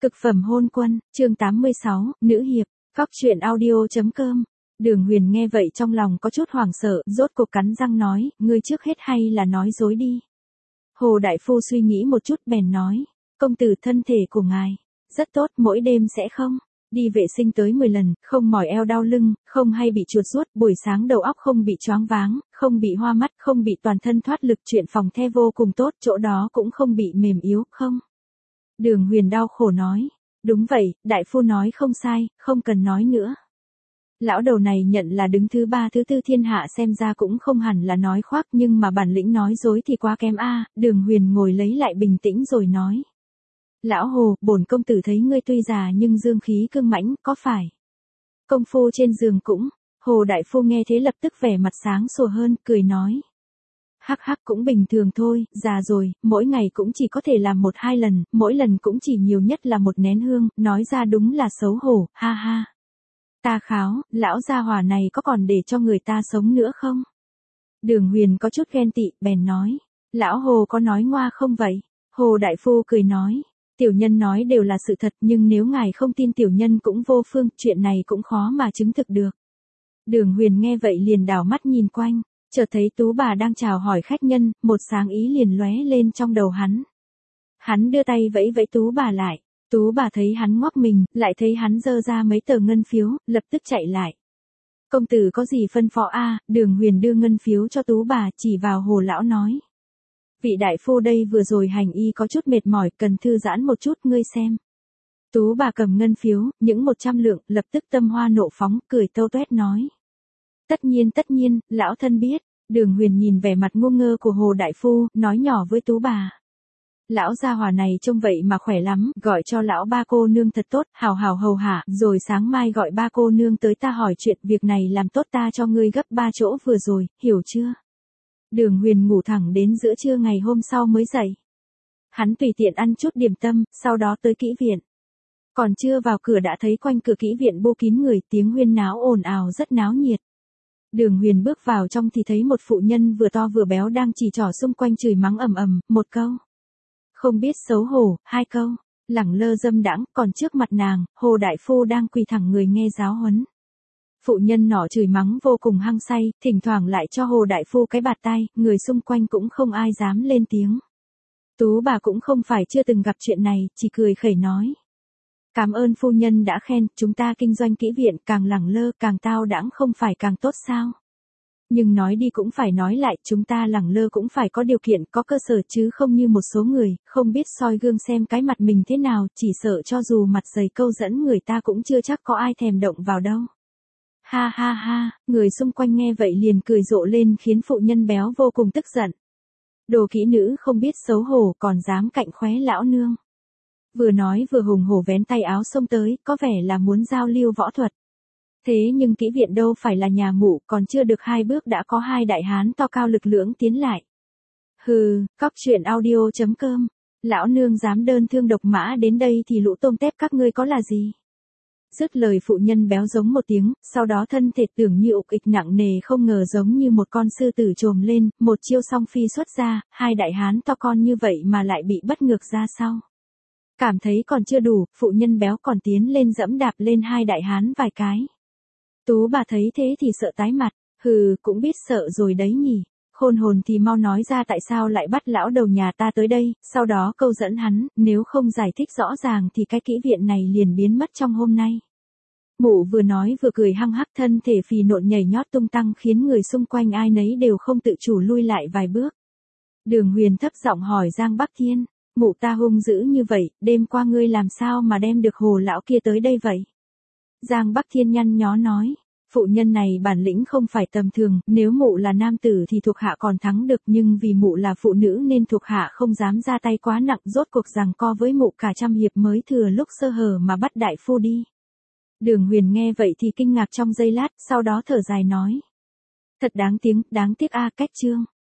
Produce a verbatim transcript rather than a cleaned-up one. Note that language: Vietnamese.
Cực phẩm hôn quân, chương tám mươi sáu, nữ hiệp, Cóc truyện audio chấm com. Đường Huyền nghe vậy trong lòng có chút hoảng sợ, rốt cuộc cắn răng nói, ngươi trước hết hay là nói dối đi. Hồ Đại Phu suy nghĩ một chút bèn nói, công tử thân thể của ngài, rất tốt, mỗi đêm sẽ không đi vệ sinh tới mười lần, không mỏi eo đau lưng, không hay bị chuột rút, buổi sáng đầu óc không bị choáng váng, không bị hoa mắt, không bị toàn thân thoát lực, chuyện phòng the vô cùng tốt, chỗ đó cũng không bị mềm yếu, không. Đường Huyền đau khổ nói, đúng vậy, đại phu nói không sai, không cần nói nữa. Lão đầu này nhận là đứng thứ ba thứ tư thiên hạ xem ra cũng không hẳn là nói khoác nhưng mà bản lĩnh nói dối thì quá kém a. Đường Huyền ngồi lấy lại bình tĩnh rồi nói. Lão Hồ, bổn công tử thấy ngươi tuy già nhưng dương khí cương mãnh, có phải? Công phu trên giường cũng, Hồ Đại Phu nghe thế lập tức vẻ mặt sáng sủa hơn, cười nói. Hắc hắc cũng bình thường thôi, già rồi, mỗi ngày cũng chỉ có thể làm một hai lần, mỗi lần cũng chỉ nhiều nhất là một nén hương, nói ra đúng là xấu hổ, ha ha. Ta kháo, lão gia hỏa này có còn để cho người ta sống nữa không? Đường Huyền có chút ghen tị, bèn nói. Lão Hồ có nói ngoa không vậy? Hồ Đại Phu cười nói. Tiểu nhân nói đều là sự thật nhưng nếu ngài không tin tiểu nhân cũng vô phương, chuyện này cũng khó mà chứng thực được. Đường Huyền nghe vậy liền đảo mắt nhìn quanh, chợt thấy Tú bà đang chào hỏi khách nhân, một sáng ý liền lóe lên trong đầu hắn. Hắn đưa tay vẫy vẫy Tú bà lại. Tú bà thấy hắn ngoắc mình, lại thấy hắn giơ ra mấy tờ ngân phiếu, lập tức chạy lại. Công tử có gì phân phó a? Đường Huyền đưa ngân phiếu cho Tú bà, chỉ vào Hồ lão nói. Vị đại phu đây vừa rồi hành y có chút mệt mỏi, cần thư giãn một chút, ngươi xem. Tú bà cầm ngân phiếu, những một trăm lượng, lập tức tâm hoa nộ phóng, cười tâu tuét nói. Tất nhiên tất nhiên, lão thân biết. Đường Huyền nhìn vẻ mặt ngu ngơ của Hồ đại phu, nói nhỏ với Tú bà. Lão gia hỏa này trông vậy mà khỏe lắm, gọi cho lão ba cô nương thật tốt, hào hào hầu hạ, rồi sáng mai gọi ba cô nương tới ta hỏi chuyện, việc này làm tốt ta cho ngươi gấp ba chỗ vừa rồi, hiểu chưa? Đường Huyền ngủ thẳng đến giữa trưa ngày hôm sau mới dậy. Hắn tùy tiện ăn chút điểm tâm, sau đó tới kỹ viện. Còn chưa vào cửa đã thấy quanh cửa kỹ viện bô kín người, tiếng huyên náo ồn ào rất náo nhiệt. Đường Huyền bước vào trong thì thấy một phụ nhân vừa to vừa béo đang chỉ trỏ xung quanh chửi mắng ầm ầm, một câu. Không biết xấu hổ, hai câu, lẳng lơ dâm đãng, còn trước mặt nàng, Hồ Đại Phu đang quỳ thẳng người nghe giáo huấn. Phụ nhân nọ chửi mắng vô cùng hăng say, thỉnh thoảng lại cho Hồ Đại Phu cái bạt tai, người xung quanh cũng không ai dám lên tiếng. Tú bà cũng không phải chưa từng gặp chuyện này, chỉ cười khẩy nói. Cảm ơn phu nhân đã khen, chúng ta kinh doanh kỹ viện càng lẳng lơ càng tao đãng không phải càng tốt sao? Nhưng nói đi cũng phải nói lại, chúng ta lẳng lơ cũng phải có điều kiện, có cơ sở chứ không như một số người, không biết soi gương xem cái mặt mình thế nào, chỉ sợ cho dù mặt dày câu dẫn người ta cũng chưa chắc có ai thèm động vào đâu. Ha ha ha, người xung quanh nghe vậy liền cười rộ lên khiến phụ nhân béo vô cùng tức giận. Đồ kỹ nữ không biết xấu hổ còn dám cạnh khóe lão nương. Vừa nói vừa hùng hổ vén tay áo xông tới, có vẻ là muốn giao lưu võ thuật. Thế nhưng kỹ viện đâu phải là nhà mụ, còn chưa được hai bước đã có hai đại hán to cao lực lưỡng tiến lại. Hừ, Cóc truyện audio chấm com, lão nương dám đơn thương độc mã đến đây thì lũ tôm tép các ngươi có là gì? Dứt lời phụ nhân béo giống một tiếng, sau đó thân thể tưởng như ục ịch nặng nề không ngờ giống như một con sư tử trồm lên, một chiêu song phi xuất ra, hai đại hán to con như vậy mà lại bị bất ngược ra sau. Cảm thấy còn chưa đủ, phụ nhân béo còn tiến lên dẫm đạp lên hai đại hán vài cái. Tú bà thấy thế thì sợ tái mặt, hừ, cũng biết sợ rồi đấy nhỉ, khôn hồn thì mau nói ra tại sao lại bắt lão đầu nhà ta tới đây, sau đó câu dẫn hắn, nếu không giải thích rõ ràng thì cái kỹ viện này liền biến mất trong hôm nay. Mụ vừa nói vừa cười hăng hắc, thân thể phì nộn nhảy nhót tung tăng khiến người xung quanh ai nấy đều không tự chủ lui lại vài bước. Đường Huyền thấp giọng hỏi Giang Bắc Thiên, mụ ta hung dữ như vậy, đêm qua ngươi làm sao mà đem được Hồ lão kia tới đây vậy? Giang Bắc Thiên nhăn nhó nói, phụ nhân này bản lĩnh không phải tầm thường, nếu mụ là nam tử thì thuộc hạ còn thắng được nhưng vì mụ là phụ nữ nên thuộc hạ không dám ra tay quá nặng, rốt cuộc giằng co với mụ cả trăm hiệp mới thừa lúc sơ hở mà bắt đại phu đi. Đường Huyền nghe vậy thì kinh ngạc trong giây lát, sau đó thở dài nói. Thật đáng tiếng, đáng tiếc a, cách chương.